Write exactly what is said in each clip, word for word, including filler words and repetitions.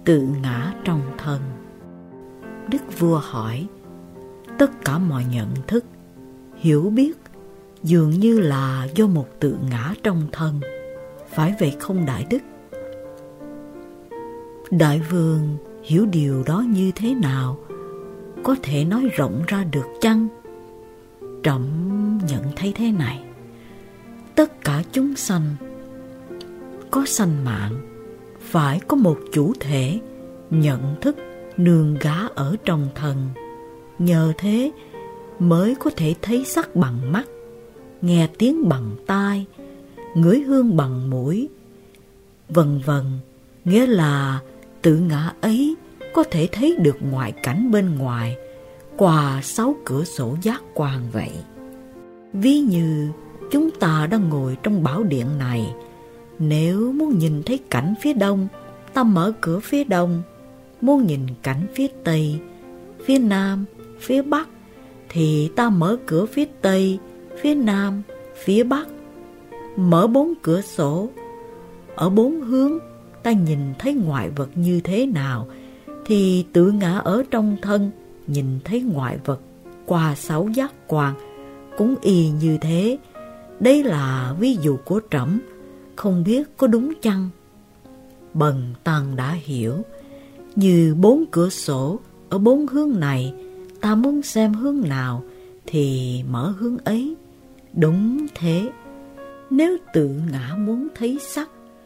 tự ngã trong thân. Đức vua hỏi, tất cả mọi nhận thức, hiểu biết dường như là do một tự ngã trong thân, phải vậy không đại đức? Đại vương hiểu điều đó như thế nào? Có thể nói rộng ra được chăng? Trẫm nhận thấy thế này: tất cả chúng sanh có sanh mạng, phải có một chủ thể nhận thức nương gá ở trong thân. Nhờ thế mới có thể thấy sắc bằng mắt, nghe tiếng bằng tai, ngửi hương bằng mũi, vân vân. Nghĩa là tự ngã ấy có thể thấy được ngoại cảnh bên ngoài qua sáu cửa sổ giác quan vậy. Ví như chúng ta đang ngồi trong bảo điện này, nếu muốn nhìn thấy cảnh phía đông, ta mở cửa phía đông; muốn nhìn cảnh phía tây, phía nam, phía bắc, thì ta mở cửa phía tây, phía nam, phía bắc. Mở bốn cửa sổ, ở bốn hướng ta nhìn thấy ngoại vật như thế nào, thì tự ngã ở trong thân nhìn thấy ngoại vật qua sáu giác quan cũng y như thế. Đây là ví dụ của trẫm, không biết có đúng chăng? Bần tăng đã hiểu. Như bốn cửa sổ ở bốn hướng này, ta muốn xem hướng nào thì mở hướng ấy. Đúng thế. Nếu tự ngã muốn thấy sắc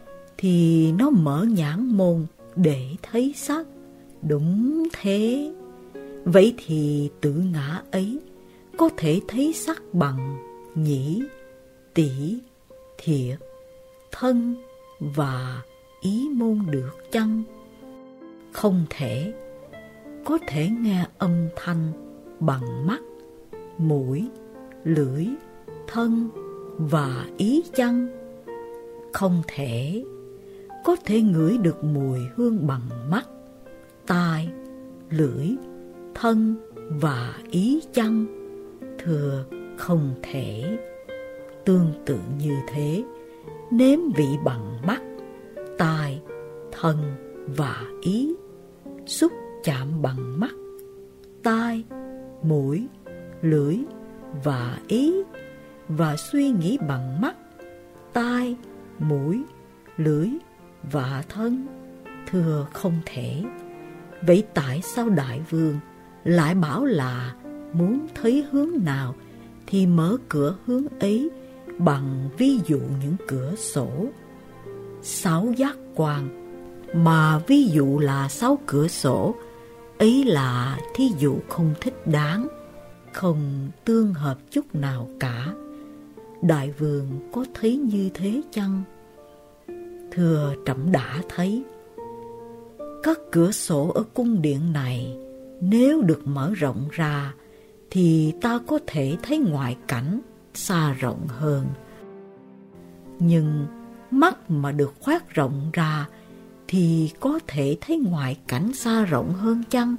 thì nó mở nhãn môn để thấy sắc. Đúng thế. Vậy thì tự ngã ấy có thể thấy sắc bằng nhĩ, tỷ, thiệt, thân và ý môn được chăng? Không thể. Có thể nghe âm thanh bằng mắt, mũi, lưỡi, thân và ý chăng? Không thể. Có thể ngửi được mùi hương bằng mắt, tai, lưỡi, thân và ý chăng? Thưa, không thể. Tương tự như thế, nếm vị bằng mắt, tai, thân và ý, xúc chạm bằng mắt, tai, mũi, lưỡi và ý, và suy nghĩ bằng mắt, tai, mũi, lưỡi và thân. Thưa, không thể. Vậy tại sao đại vương lại bảo là muốn thấy hướng nào thì mở cửa hướng ấy bằng ví dụ những cửa sổ? Sáu giác quan mà ví dụ là sáu cửa sổ ấy là thí dụ không thích đáng, không tương hợp chút nào cả. Đại vương có thấy như thế chăng? Thưa, trẫm đã thấy. Các cửa sổ ở cung điện này nếu được mở rộng ra thì ta có thể thấy ngoại cảnh xa rộng hơn. Nhưng mắt mà được khoét rộng ra thì có thể thấy ngoại cảnh xa rộng hơn chăng?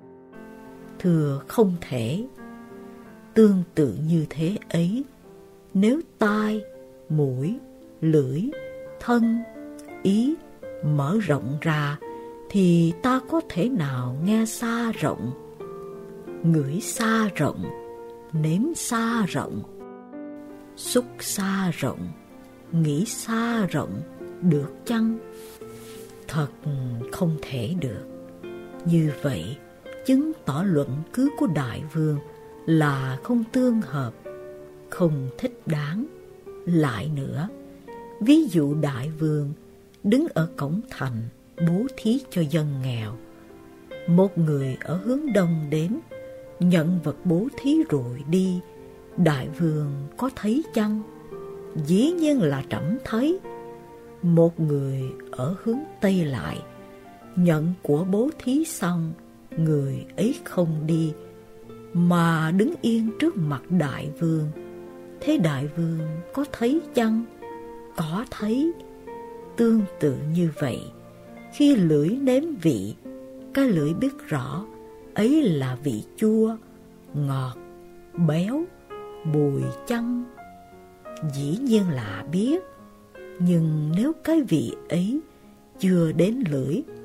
Thưa, không thể. Tương tự như thế ấy, nếu tai, mũi, lưỡi, thân, ý mở rộng ra thì ta có thể nào nghe xa rộng, ngửi xa rộng, nếm xa rộng, xúc xa rộng, nghĩ xa rộng được chăng? Thật không thể được. Như vậy chứng tỏ luận cứ của đại vương là không tương hợp, không thích đáng. Lại nữa, ví dụ đại vương đứng ở cổng thành bố thí cho dân nghèo. Một người ở hướng đông đến, nhận vật bố thí rồi đi. Đại vương có thấy chăng? Dĩ nhiên là trẫm thấy. Một người ở hướng tây lại, nhận của bố thí xong, người ấy không đi mà đứng yên trước mặt đại vương. Thế đại vương có thấy chăng? Có thấy. Tương tự như vậy, khi lưỡi nếm vị, cái lưỡi biết rõ ấy là vị chua, ngọt, béo, bùi chăng? Dĩ nhiên là biết. Nhưng nếu cái vị ấy chưa đến lưỡi,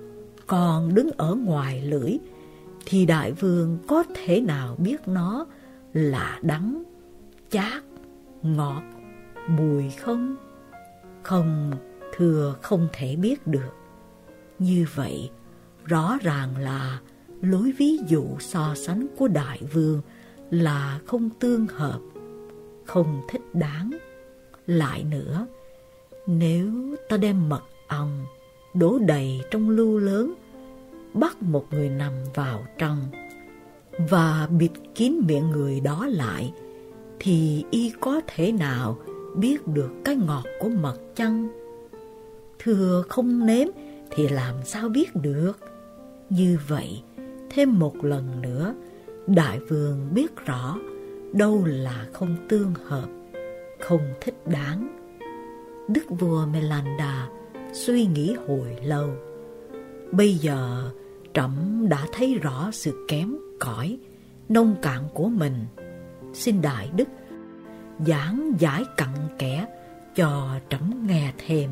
còn đứng ở ngoài lưỡi, thì đại vương có thể nào biết nó là đắng, chát, ngọt, bùi không? Không, thưa, không thể biết được. Như vậy, rõ ràng là lối ví dụ so sánh của đại vương là không tương hợp, không thích đáng. Lại nữa, nếu ta đem mật ong đổ đầy trong lu lớn, bắt một người nằm vào trong và bịt kín miệng người đó lại, thì y có thể nào biết được cái ngọt của mật chăng? Thưa, không nếm thì làm sao biết được? Như vậy, thêm một lần nữa, đại vương biết rõ đâu là không tương hợp, không thích đáng. Đức vua Melanda suy nghĩ hồi lâu. Bây giờ trẫm đã thấy rõ sự kém cỏi, nông cạn của mình. Xin đại đức giảng giải cặn kẽ cho trẫm nghe thêm.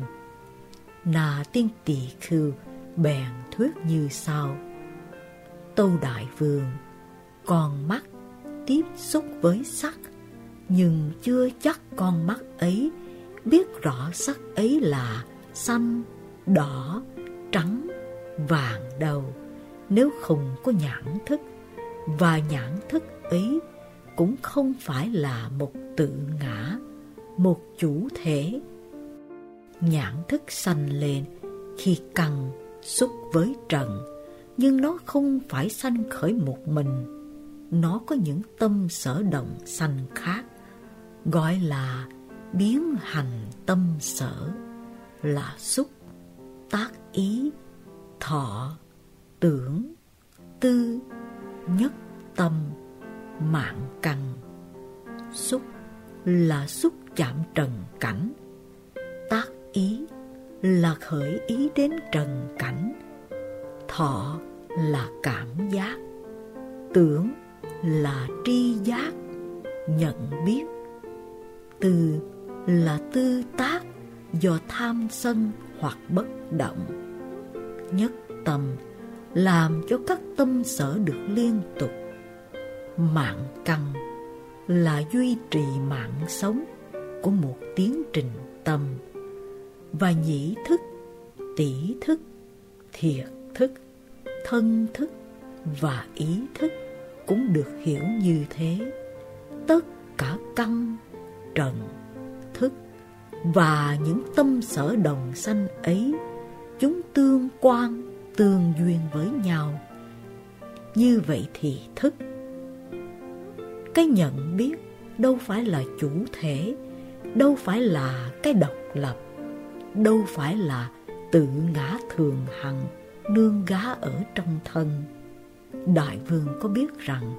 Na Tiên Tỳ Khưu bèn thuyết như sau: Tâu đại vương, con mắt tiếp xúc với sắc, nhưng chưa chắc con mắt ấy biết rõ sắc ấy là xanh, đỏ, trắng, vàng đâu, nếu không có nhãn thức. Và nhãn thức ấy cũng không phải là một tự ngã, một chủ thể. Nhãn thức sanh lên khi căn xúc với trần, nhưng nó không phải sanh khởi một mình. Nó có những tâm sở động sanh khác, gọi là biến hành tâm sở, là xúc, tác ý, thọ, tưởng, tư, nhất tâm, mạng căn. Xúc là xúc chạm trần cảnh, tác ý là khởi ý đến trần cảnh, thọ là cảm giác, tưởng là tri giác, nhận biết, tư là tư tác do tham sân hoặc bất động, nhất tâm làm cho các tâm sở được liên tục, mạng căn là duy trì mạng sống của một tiến trình tâm, và nhĩ thức, tỷ thức, thiệt thức, thân thức và ý thức cũng được hiểu như thế. Tất cả căn, trần, thức và những tâm sở đồng sanh ấy, chúng tương quan, tương duyên với nhau. Như vậy thì thức, cái nhận biết, đâu phải là chủ thể, đâu phải là cái độc lập, đâu phải là tự ngã thường hằng nương gá ở trong thân. Đại vương có biết rằng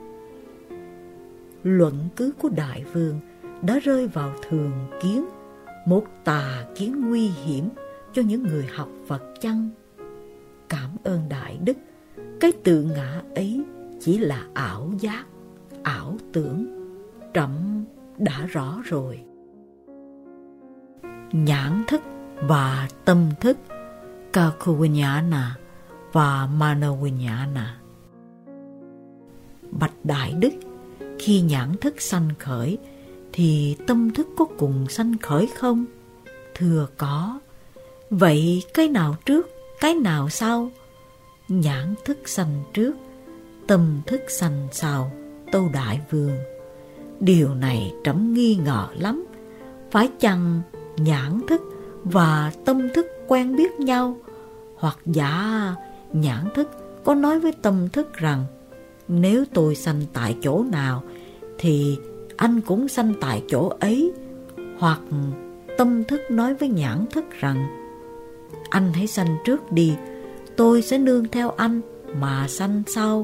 luận cứ của đại vương đã rơi vào thường kiến, một tà kiến nguy hiểm cho những người học Phật chăng? Cảm ơn đại đức, cái tự ngã ấy chỉ là ảo giác, ảo tưởng, trẫm đã rõ rồi. Nhãn thức và tâm thức, Cakuvinyana và Manovinyana. Bạch đại đức, khi nhãn thức sanh khởi thì tâm thức có cùng sanh khởi không? Thưa có. Vậy cái nào trước, cái nào sau? Nhãn thức sanh trước, tâm thức sanh sau, tâu đại vương. Điều này trẫm nghi ngờ lắm. Phải chăng nhãn thức và tâm thức quen biết nhau, hoặc giả nhãn thức có nói với tâm thức rằng nếu tôi sanh tại chỗ nào thì anh cũng sanh tại chỗ ấy, hoặc tâm thức nói với nhãn thức rằng anh hãy sanh trước đi, tôi sẽ nương theo anh mà sanh sau.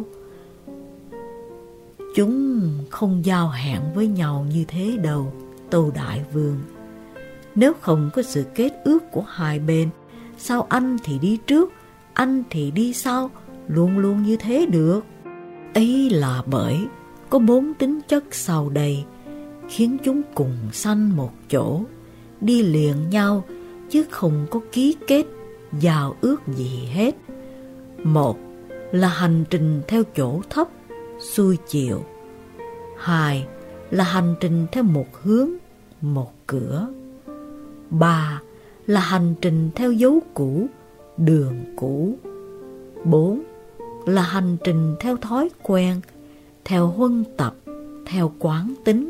Chúng không giao hẹn với nhau như thế đâu, tâu đại vương. Nếu không có sự kết ước của hai bên, sao anh thì đi trước, anh thì đi sau, luôn luôn như thế được? Ấy là bởi có bốn tính chất sau đây khiến chúng cùng sanh một chỗ, đi liền nhau chứ không có ký kết, giao ước gì hết. Một là hành trình theo chỗ thấp, xuôi chiều. Hai là hành trình theo một hướng, một cửa. Ba là hành trình theo dấu cũ, đường cũ. Bốn là hành trình theo thói quen, theo huân tập, theo quán tính.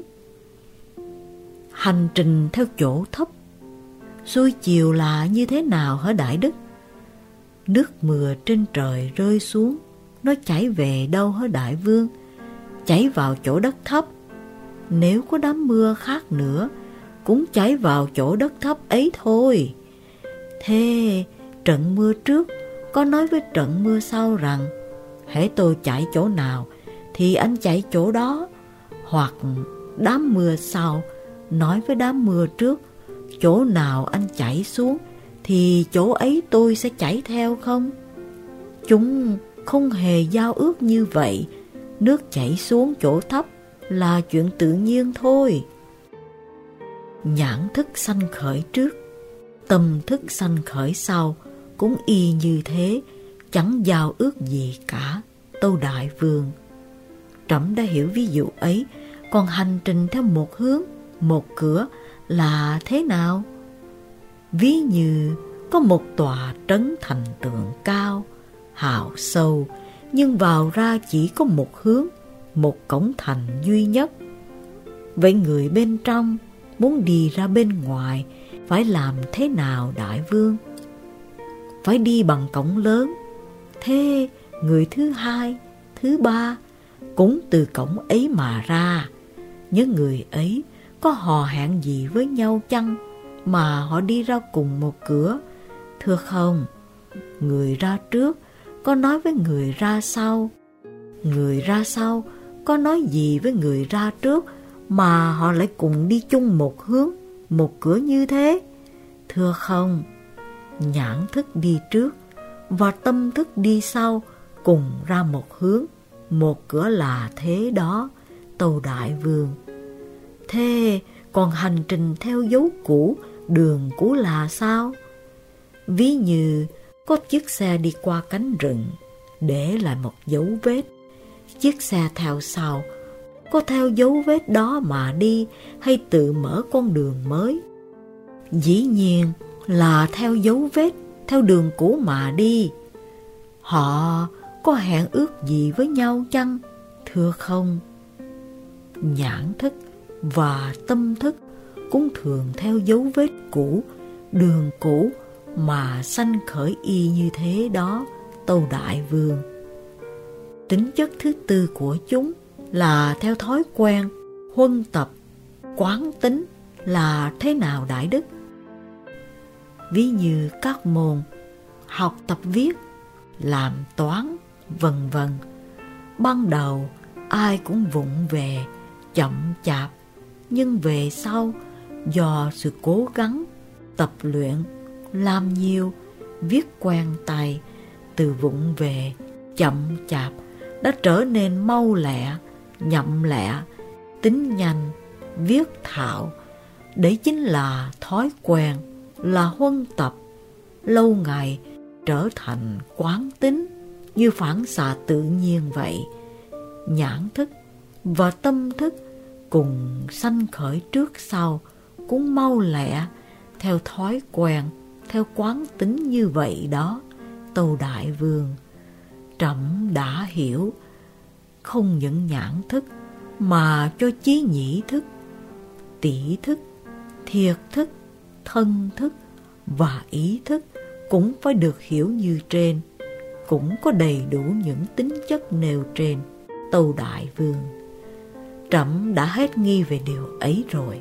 Hành trình theo chỗ thấp, xuôi chiều là như thế nào hả Đại Đức? Nước mưa trên trời rơi xuống, nó chảy về đâu hả Đại Vương? Chảy vào chỗ đất thấp. Nếu có đám mưa khác nữa, cũng chảy vào chỗ đất thấp ấy thôi. Thế trận mưa trước có nói với trận mưa sau rằng hễ tôi chạy chỗ nào thì anh chạy chỗ đó, hoặc đám mưa sau nói với đám mưa trước chỗ nào anh chạy xuống thì chỗ ấy tôi sẽ chạy theo không? Chúng không hề giao ước như vậy. Nước chảy xuống chỗ thấp là chuyện tự nhiên thôi. Nhãn thức sanh khởi trước, tâm thức sanh khởi sau, cũng y như thế, chẳng giao ước gì cả, Tâu Đại Vương. Trẫm đã hiểu ví dụ ấy, còn hành trình theo một hướng, một cửa là thế nào? Ví như có một tòa trấn thành tường cao, hào sâu, nhưng vào ra chỉ có một hướng, một cổng thành duy nhất. Vậy người bên trong muốn đi ra bên ngoài phải làm thế nào Đại Vương? Phải đi bằng cổng lớn. Thế người thứ hai, thứ ba cũng từ cổng ấy mà ra. Những người ấy có hò hẹn gì với nhau chăng mà họ đi ra cùng một cửa? Thưa không, người ra trước có nói với người ra sau, người ra sau có nói gì với người ra trước mà họ lại cùng đi chung một hướng, một cửa như thế? Thưa không, nhãn thức đi trước và tâm thức đi sau, cùng ra một hướng, một cửa là thế đó, Tâu Đại Vương. Thế còn hành trình theo dấu cũ, đường cũ là sao? Ví như có chiếc xe đi qua cánh rừng, để lại một dấu vết. Chiếc xe theo sau có theo dấu vết đó mà đi, hay tự mở con đường mới? Dĩ nhiên là theo dấu vết, theo đường cũ mà đi. Họ có hẹn ước gì với nhau chăng? Thưa không. Nhãn thức và tâm thức cũng thường theo dấu vết cũ, đường cũ mà sanh khởi y như thế đó, Tâu Đại Vương. Tính chất thứ tư của chúng là theo thói quen, huân tập, quán tính là thế nào Đại Đức? Ví như các môn học tập viết, làm toán, vân vân. Ban đầu ai cũng vụng về, chậm chạp, nhưng về sau do sự cố gắng, tập luyện, làm nhiều, viết quen tay, từ vụng về, chậm chạp đã trở nên mau lẹ, nhậm lẹ, tính nhanh, viết thạo. Đấy chính là thói quen, là huân tập, lâu ngày trở thành quán tính, như phản xạ tự nhiên vậy. Nhãn thức và tâm thức cùng sanh khởi trước sau, cũng mau lẹ, theo thói quen, theo quán tính như vậy đó, Tâu Đại Vương. Trẫm đã hiểu, không những nhãn thức mà cho chí nhĩ thức, tỷ thức, thiệt thức, thân thức và ý thức cũng phải được hiểu như trên, cũng có đầy đủ những tính chất nêu trên, Tâu Đại Vương. Trẫm đã hết nghi về điều ấy rồi.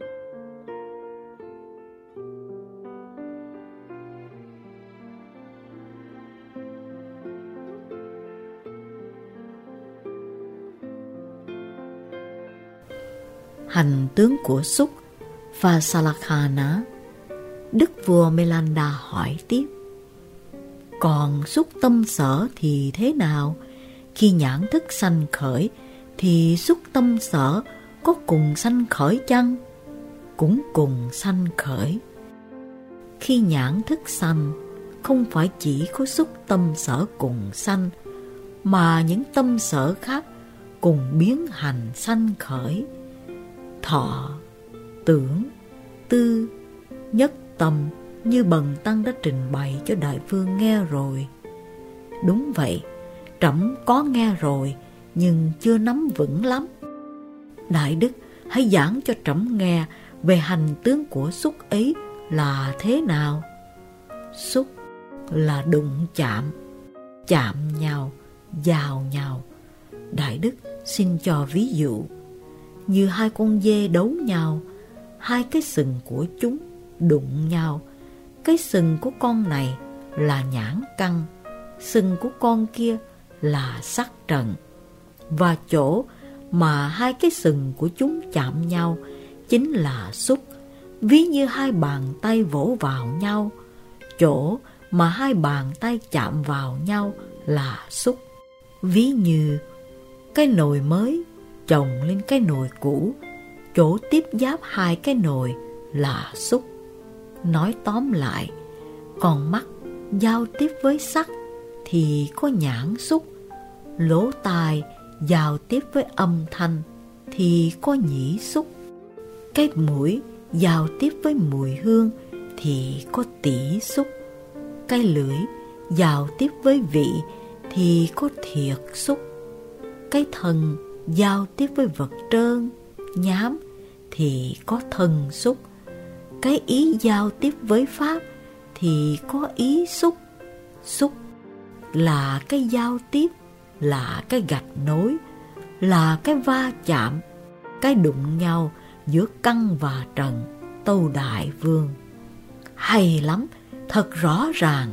Hành tướng của Súc và Salakhana. Đức vua Melanda hỏi tiếp: còn xúc tâm sở thì thế nào? Khi nhãn thức sanh khởi thì xúc tâm sở có cùng sanh khởi chăng? Cũng cùng sanh khởi. Khi nhãn thức sanh, không phải chỉ có xúc tâm sở cùng sanh, mà những tâm sở khác cùng biến hành sanh khởi. Thọ, tưởng, tư, nhất tâm như Bần Tăng đã trình bày cho đại vương nghe rồi. Đúng vậy, trẫm có nghe rồi, nhưng chưa nắm vững lắm. Đại đức, hãy giảng cho trẫm nghe về hành tướng của xúc ấy là thế nào. Xúc là đụng chạm, chạm nhau, vào nhau. Đại đức xin cho ví dụ. Như hai con dê đấu nhau, hai cái sừng của chúng đụng nhau. Cái sừng của con này là nhãn căn, sừng của con kia là sắc trần. Và chỗ mà hai cái sừng của chúng chạm nhau chính là xúc. Ví như hai bàn tay vỗ vào nhau, chỗ mà hai bàn tay chạm vào nhau là xúc. Ví như cái nồi mới chồng lên cái nồi cũ, chỗ tiếp giáp hai cái nồi là xúc. Nói tóm lại, con mắt giao tiếp với sắc thì có nhãn xúc, lỗ tai giao tiếp với âm thanh thì có nhĩ xúc, cái mũi giao tiếp với mùi hương thì có tỷ xúc, cái lưỡi giao tiếp với vị thì có thiệt xúc, cái thân giao tiếp với vật trơn, nhám thì có thân xúc, cái ý giao tiếp với pháp thì có ý xúc. Xúc là cái giao tiếp, là cái gạch nối, là cái va chạm, cái đụng nhau giữa căn và trần. Tâu đại vương, hay lắm, thật rõ ràng.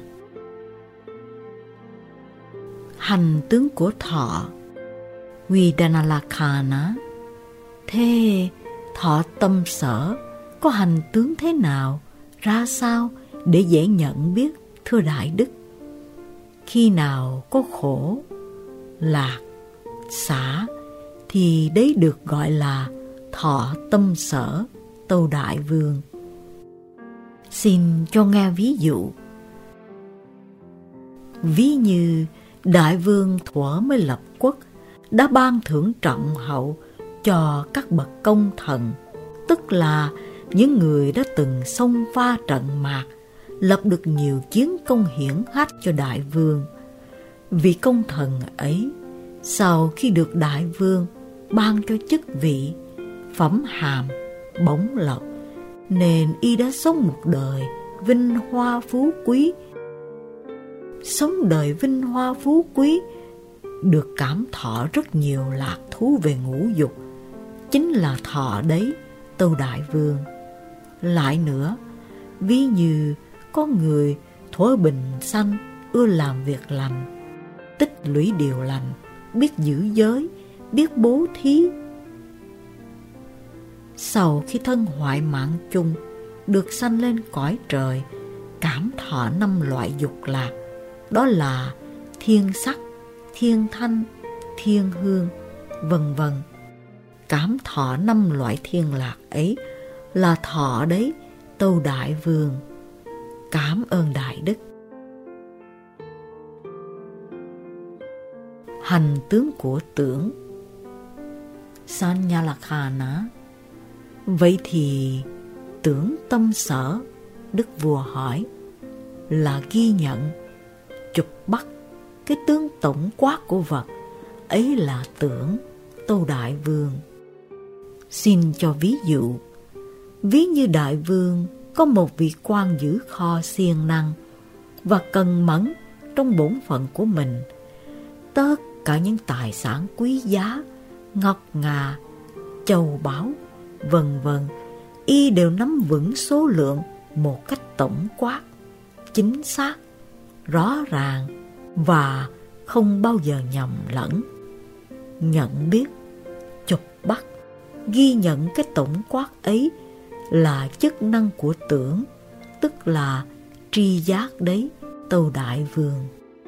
Hành tướng của thọ, Vidanalakhana. Thế thọ tâm sở có hành tướng thế nào, ra sao để dễ nhận biết, thưa đại đức? Khi nào có khổ, lạc, xả thì đấy được gọi là thọ tâm sở. Tâu đại vương, xin cho nghe ví dụ. Ví như đại vương thuở mới lập quốc đã ban thưởng trọng hậu cho các bậc công thần, tức là những người đã từng xông pha trận mạc, lập được nhiều chiến công hiển hách cho đại vương. Vị công thần ấy, sau khi được đại vương ban cho chức vị, phẩm hàm, bổng lộc, nên y đã sống một đời vinh hoa phú quý. Sống đời vinh hoa phú quý, được cảm thọ rất nhiều lạc thú về ngũ dục, chính là thọ đấy, tâu đại vương. Lại nữa, ví như có người thuở bình sanh ưa làm việc lành, tích lũy điều lành, biết giữ giới, biết bố thí. Sau khi thân hoại mạng chung, được sanh lên cõi trời, cảm thọ năm loại dục lạc, đó là thiên sắc, thiên thanh, thiên hương, vân vân. Cảm thọ năm loại thiên lạc ấy là thọ đấy, tâu đại vương. Cảm ơn đại đức. Hành tướng của tưởng, Sanyalakhana. Vậy thì tưởng tâm sở, đức vua hỏi, là ghi nhận, chụp bắt cái tướng tổng quát của vật, ấy là tưởng, tâu đại vương. Xin cho ví dụ. Ví như đại vương có một vị quan giữ kho siêng năng và cần mẫn trong bổn phận của mình. Tất cả những tài sản quý giá, ngọc ngà, châu báu, vân vân, y đều nắm vững số lượng một cách tổng quát, chính xác, rõ ràng và không bao giờ nhầm lẫn. Nhận biết, chụp bắt, ghi nhận cái tổng quát ấy là chức năng của tưởng, tức là tri giác đấy, tâu đại vương.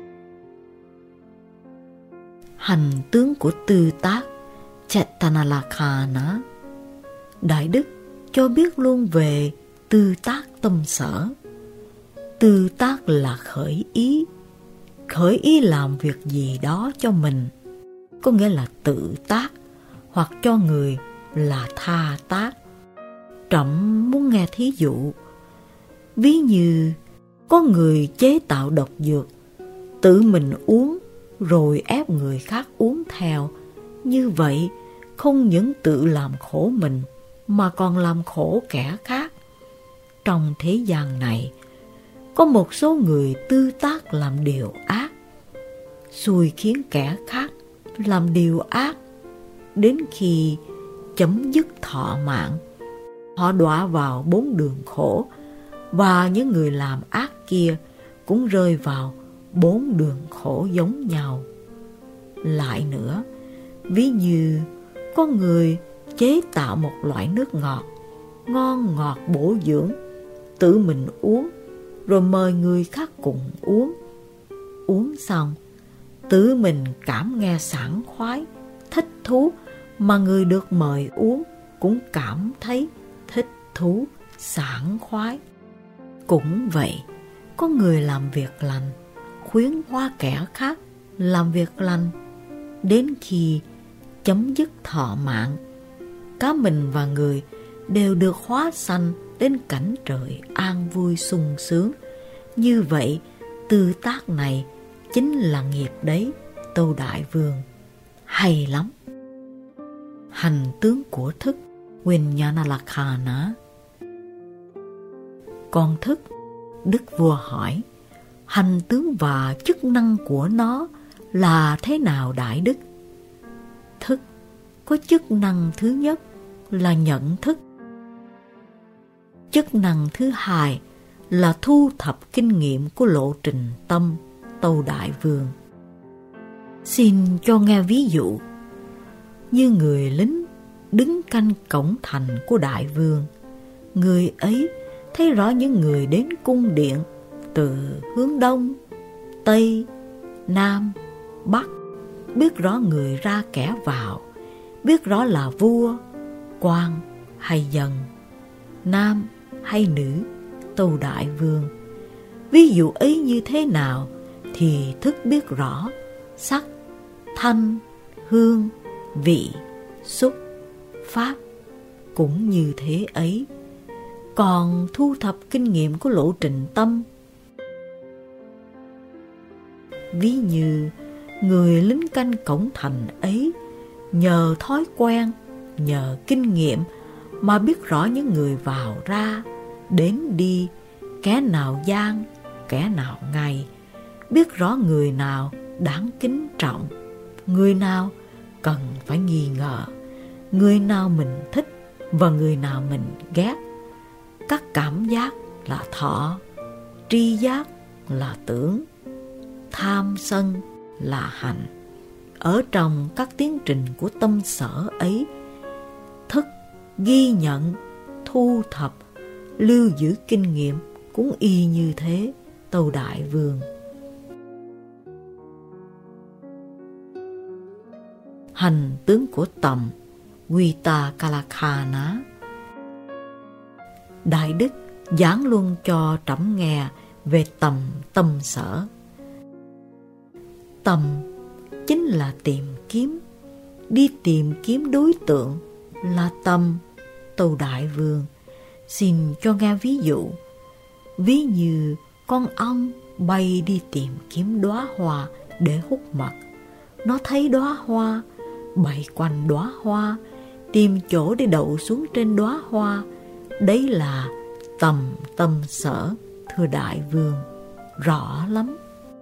Hành tướng của tư tác, Chetanalakhana. Đại đức cho biết luôn về tư tác tâm sở. Tư tác là khởi ý. Khởi ý làm việc gì đó cho mình, có nghĩa là tự tác, hoặc cho người là tha tác. Trẫm muốn nghe thí dụ. Ví như có người chế tạo độc dược, tự mình uống rồi ép người khác uống theo. Như vậy không những tự làm khổ mình mà còn làm khổ kẻ khác. Trong thế gian này, có một số người tư tác làm điều ác, xui khiến kẻ khác làm điều ác. Đến khi chấm dứt thọ mạng, họ đọa vào bốn đường khổ, và những người làm ác kia cũng rơi vào bốn đường khổ giống nhau. Lại nữa, ví như có người chế tạo một loại nước ngọt, ngon ngọt bổ dưỡng, tự mình uống, rồi mời người khác cùng uống. Uống xong, tự mình cảm nghe sảng khoái, thích thú, mà người được mời uống cũng cảm thấy thích thú, sảng khoái. Cũng vậy, có người làm việc lành, khuyến hóa kẻ khác làm việc lành. Đến khi chấm dứt thọ mạng, cả mình và người đều được hóa sanh đến cảnh trời an vui sung sướng. Như vậy, tư tác này chính là nghiệp đấy, Tâu Đại Vương. Hay lắm. Hành tướng của thức, Viññāṇalakkhana. Còn thức, Đức Vua hỏi, hành tướng và chức năng của nó là thế nào đại đức? Thức có chức năng thứ nhất là nhận thức. Chức năng thứ hai là thu thập kinh nghiệm của lộ trình tâm, Tâu Đại Vương. Xin cho nghe ví dụ. Như người lính đứng canh cổng thành của đại vương, người ấy thấy rõ những người đến cung điện từ hướng đông, tây, nam, bắc, biết rõ người ra kẻ vào, biết rõ là vua, quan hay dân, nam hay nữ, Tâu Đại Vương. Ví dụ ấy như thế nào thì thức biết rõ sắc, thanh, hương, vị, xúc, pháp cũng như thế ấy. Còn thu thập kinh nghiệm của lộ trình tâm, ví như người lính canh cổng thành ấy nhờ thói quen, nhờ kinh nghiệm mà biết rõ những người vào ra, đến đi, kẻ nào gian, kẻ nào ngay, biết rõ người nào đáng kính trọng, người nào cần phải nghi ngờ, người nào mình thích và người nào mình ghét. Các cảm giác là thọ, tri giác là tưởng, tham sân là hành. Ở trong các tiến trình của tâm sở ấy, thức ghi nhận, thu thập, lưu giữ kinh nghiệm cũng y như thế, Tâu Đại Vương. Hành tướng của tầm, Viṭṭhakallakkhaṇa. Đại đức giảng luôn cho trẫm nghe về tầm tâm sở. Tầm chính là tìm kiếm, đi tìm kiếm đối tượng là tâm, Tâu Đại Vương. Xin cho nghe ví dụ. Ví như con ong bay đi tìm kiếm đóa hoa để hút mật. Nó thấy đóa hoa, bay quanh đóa hoa, tìm chỗ để đậu xuống trên đóa hoa. Đấy là tầm tâm sở, thưa Đại Vương, rõ lắm.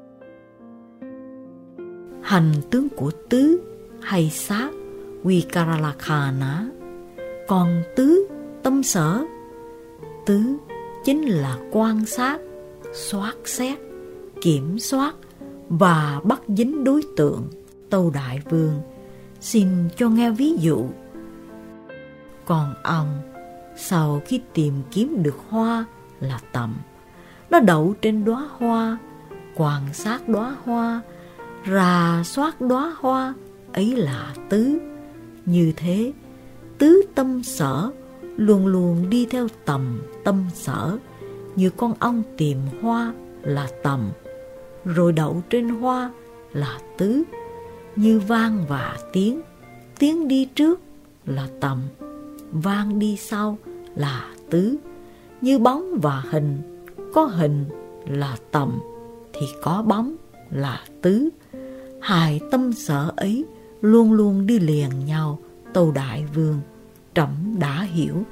Hành tướng của tứ hay sát, Vicaralakkhaṇa. Còn tứ tâm sở, tứ chính là quan sát, soát xét, kiểm soát và bắt dính đối tượng, Tâu Đại Vương. Xin cho nghe ví dụ. Còn ong sau khi tìm kiếm được hoa là tầm, nó đậu trên đóa hoa, quan sát đóa hoa, rà soát đóa hoa, ấy là tứ. Như thế, tứ tâm sở luôn luôn đi theo tầm tâm sở, như con ong tìm hoa là tầm, rồi đậu trên hoa là tứ, như vang và tiếng, tiếng đi trước là tầm, vang đi sau là tứ, như bóng và hình, có hình là tầm thì có bóng là tứ. Hai tâm sở ấy luôn luôn đi liền nhau, tâu đại vương, trẫm đã hiểu.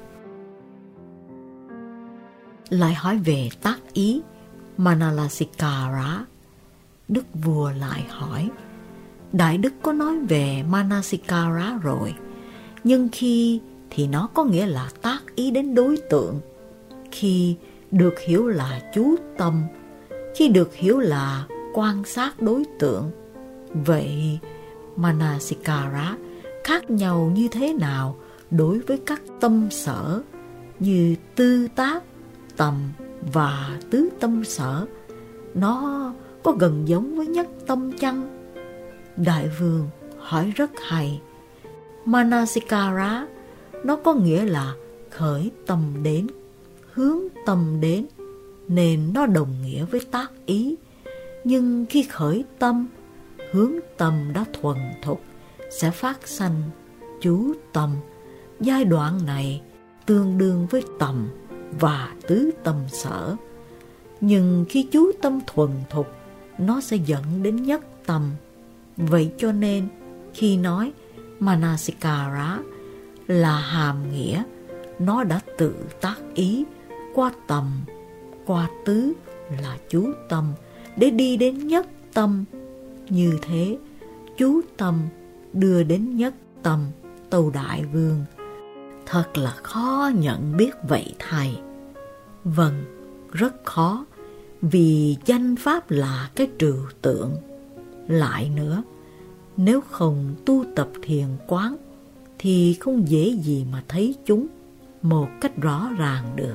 Lại hỏi về tác ý Manasikara. Đức vua lại hỏi, đại đức có nói về Manasikara rồi, nhưng khi thì nó có nghĩa là tác ý đến đối tượng, khi được hiểu là chú tâm, khi được hiểu là quan sát đối tượng. Vậy Manasikara khác nhau như thế nào đối với các tâm sở như tư tác, tầm và tứ tâm sở? Nó có gần giống với nhất tâm chăng? Đại vương hỏi rất hay. Manasikara nó có nghĩa là khởi tâm đến, hướng tâm đến, nên nó đồng nghĩa với tác ý. Nhưng khi khởi tâm, hướng tâm đã thuần thục, sẽ phát sanh chú tâm. Giai đoạn này tương đương với tầm và tứ tâm sở. Nhưng khi chú tâm thuần thục, nó sẽ dẫn đến nhất tâm. Vậy cho nên khi nói Manasikara là hàm nghĩa nó đã tự tác ý qua tầm, qua tứ là chú tâm để đi đến nhất tâm. Như thế chú tâm đưa đến nhất tâm, tâu đại vương. Thật là khó nhận biết vậy thầy. Vâng, rất khó, vì danh pháp là cái trừu tượng. Lại nữa, nếu không tu tập thiền quán thì không dễ gì mà thấy chúng một cách rõ ràng được.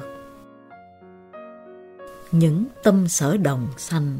Những tâm sở đồng sanh.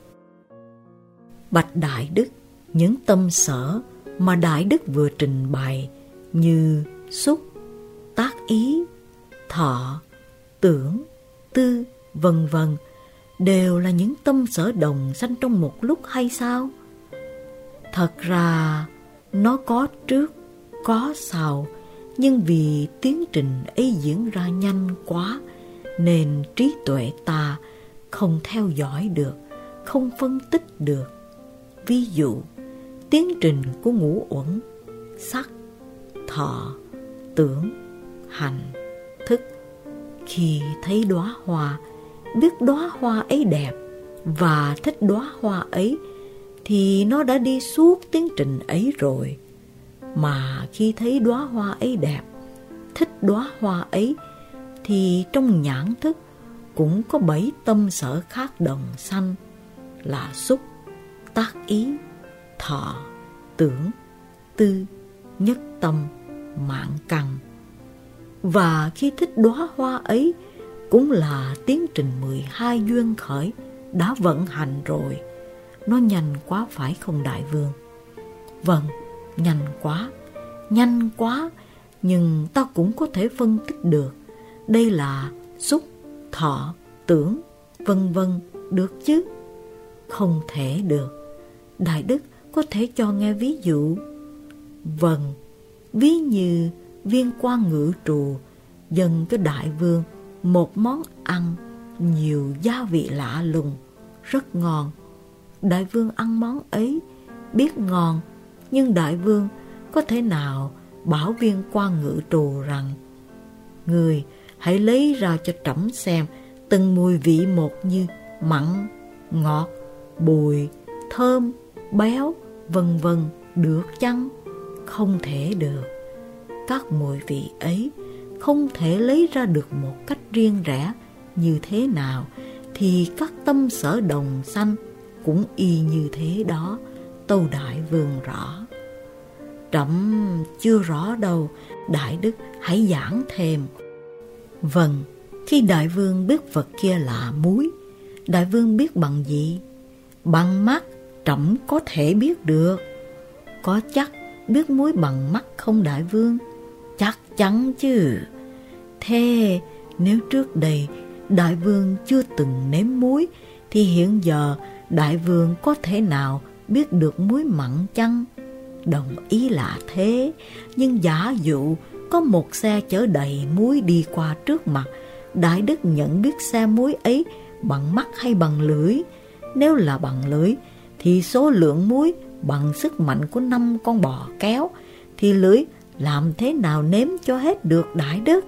Bạch Đại Đức, những tâm sở mà Đại Đức vừa trình bày như xúc, tác ý, thọ, tưởng, tư, vân vân đều là những tâm sở đồng sanh trong một lúc hay sao? Thật ra nó có trước, có sau, nhưng vì tiến trình ấy diễn ra nhanh quá nên trí tuệ ta không theo dõi được, không phân tích được. Ví dụ, tiến trình của ngũ uẩn, sắc, thọ, tưởng, hành, thức. Khi thấy đóa hoa, biết đóa hoa ấy đẹp và thích đóa hoa ấy thì nó đã đi suốt tiến trình ấy rồi. Mà khi thấy đóa hoa ấy đẹp, thích đóa hoa ấy thì trong nhãn thức cũng có bảy tâm sở khác đồng sanh là xúc, tác ý, thọ, tưởng, tư, nhất tâm, mạng căn. Và khi thích đóa hoa ấy cũng là tiến trình mười hai duyên khởi đã vận hành rồi. Nó nhanh quá phải không đại vương? Vâng, nhanh quá, nhanh quá, nhưng ta cũng có thể phân tích được. Đây là xúc, thọ, tưởng, vân vân, được chứ? Không thể được. Đại Đức có thể cho nghe ví dụ. Vâng, ví như Viên Quan Ngự Trù dâng cho đại vương một món ăn nhiều gia vị lạ lùng, rất ngon. Đại vương ăn món ấy, biết ngon, nhưng đại vương có thể nào bảo Viên Quan Ngự Trù rằng: người hãy lấy ra cho trẫm xem từng mùi vị một như mặn, ngọt, bùi, thơm, béo, vân vân, được chăng? Không thể được. Các mùi vị ấy không thể lấy ra được một cách riêng rẽ như thế nào, thì các tâm sở đồng sanh cũng y như thế đó, tâu đại vương rõ. Trẫm chưa rõ đâu, đại đức hãy giảng thêm. Vâng, khi đại vương biết vật kia là muối, đại vương biết bằng gì? Bằng mắt trẫm có thể biết được. Có chắc biết muối bằng mắt không đại vương? Chắc chắn chứ. Thế nếu trước đây Đại vương chưa từng nếm muối, thì hiện giờ đại vương có thể nào biết được muối mặn chăng? Đồng ý là thế, nhưng giả dụ có một xe chở đầy muối đi qua trước mặt, đại đức nhận biết xe muối ấy bằng mắt hay bằng lưỡi? Nếu là bằng lưỡi, thì số lượng muối bằng sức mạnh của năm con bò kéo, thì lưỡi làm thế nào nếm cho hết được đại đức?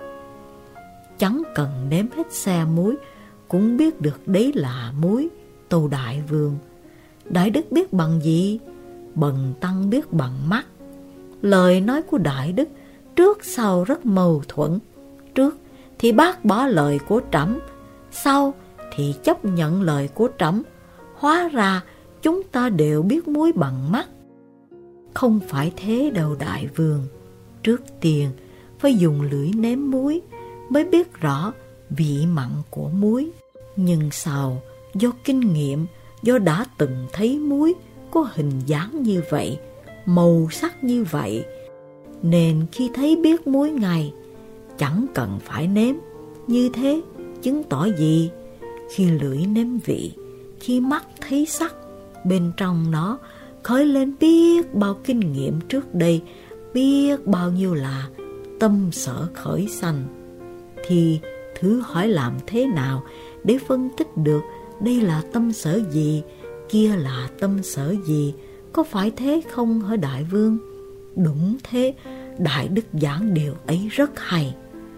Chẳng cần nếm hết xe muối cũng biết được đấy là muối, tâu đại vương. Đại đức biết bằng gì? Bần tăng biết bằng mắt. Lời nói của đại đức trước sau rất mâu thuẫn. Trước thì bác bỏ lời của trẫm, sau thì chấp nhận lời của trẫm. Hóa ra chúng ta đều biết muối bằng mắt. Không phải thế đâu đại vương. Trước tiên phải dùng lưỡi nếm muối mới biết rõ vị mặn của muối. Nhưng sau do kinh nghiệm, do đã từng thấy muối có hình dáng như vậy, màu sắc như vậy, nên khi thấy biết muối ngay, chẳng cần phải nếm. Như thế chứng tỏ gì? Khi lưỡi nếm vị, khi mắt thấy sắc, bên trong nó khởi lên biết bao kinh nghiệm trước đây, biết bao nhiêu là tâm sở khởi sanh. Thì thử hỏi làm thế nào để phân tích được đây là tâm sở gì, kia là tâm sở gì? Có phải thế không hả đại vương? Đúng thế, đại đức giảng điều ấy rất hay.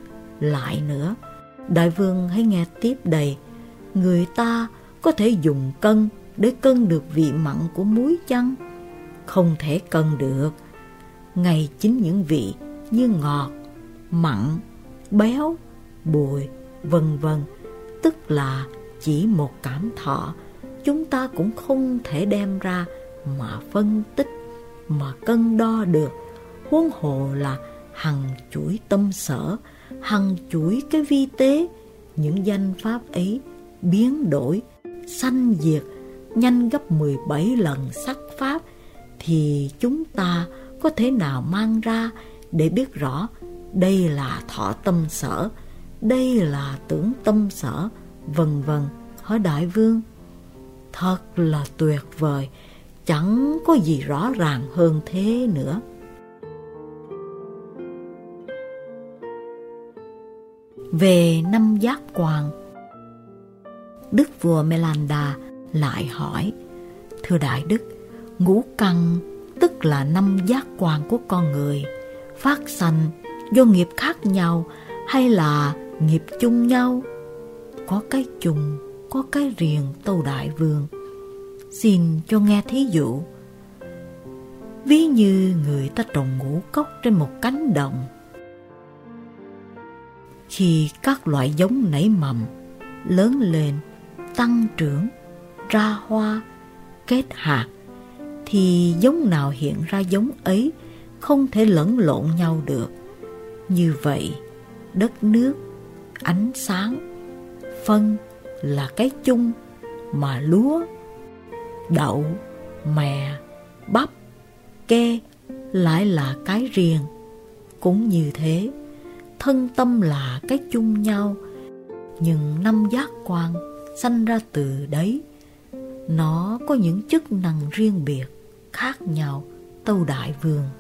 Lại nữa, đại vương hãy nghe tiếp đây. Người ta có thể dùng cân để cân được vị mặn của muối chăng? Không thể cân được. Ngay chính những vị như ngọt, mặn, béo, bùi, vân vân, tức là chỉ một cảm thọ, chúng ta cũng không thể đem ra mà phân tích, mà cân đo được. Huống hồ là hằng chuỗi tâm sở, hằng chuỗi cái vi tế. Những danh pháp ấy biến đổi, sanh diệt nhanh gấp mười bảy lần sắc pháp, thì chúng ta có thể nào mang ra để biết rõ đây là thọ tâm sở, đây là tưởng tâm sở, vân vân, hỏi đại vương? Thật là tuyệt vời, chẳng có gì rõ ràng hơn thế nữa. Về năm giác quan, đức vua Melanda lại hỏi: thưa đại đức, ngũ căn tức là năm giác quan của con người, phát sanh do nghiệp khác nhau hay là nghiệp chung nhau? Có cái chung, có cái riêng, tâu đại vương. Xin cho nghe thí dụ. Ví như người ta trồng ngũ cốc trên một cánh đồng. Khi các loại giống nảy mầm, lớn lên, tăng trưởng, ra hoa, kết hạt, thì giống nào hiện ra giống ấy, không thể lẫn lộn nhau được. Như vậy, đất nước, ánh sáng, phân là cái chung, mà lúa, đậu, mè, bắp, kê lại là cái riêng. Cũng như thế, thân tâm là cái chung nhau, nhưng năm giác quan sanh ra từ đấy, nó có những chức năng riêng biệt khác nhau, tâu đại vương.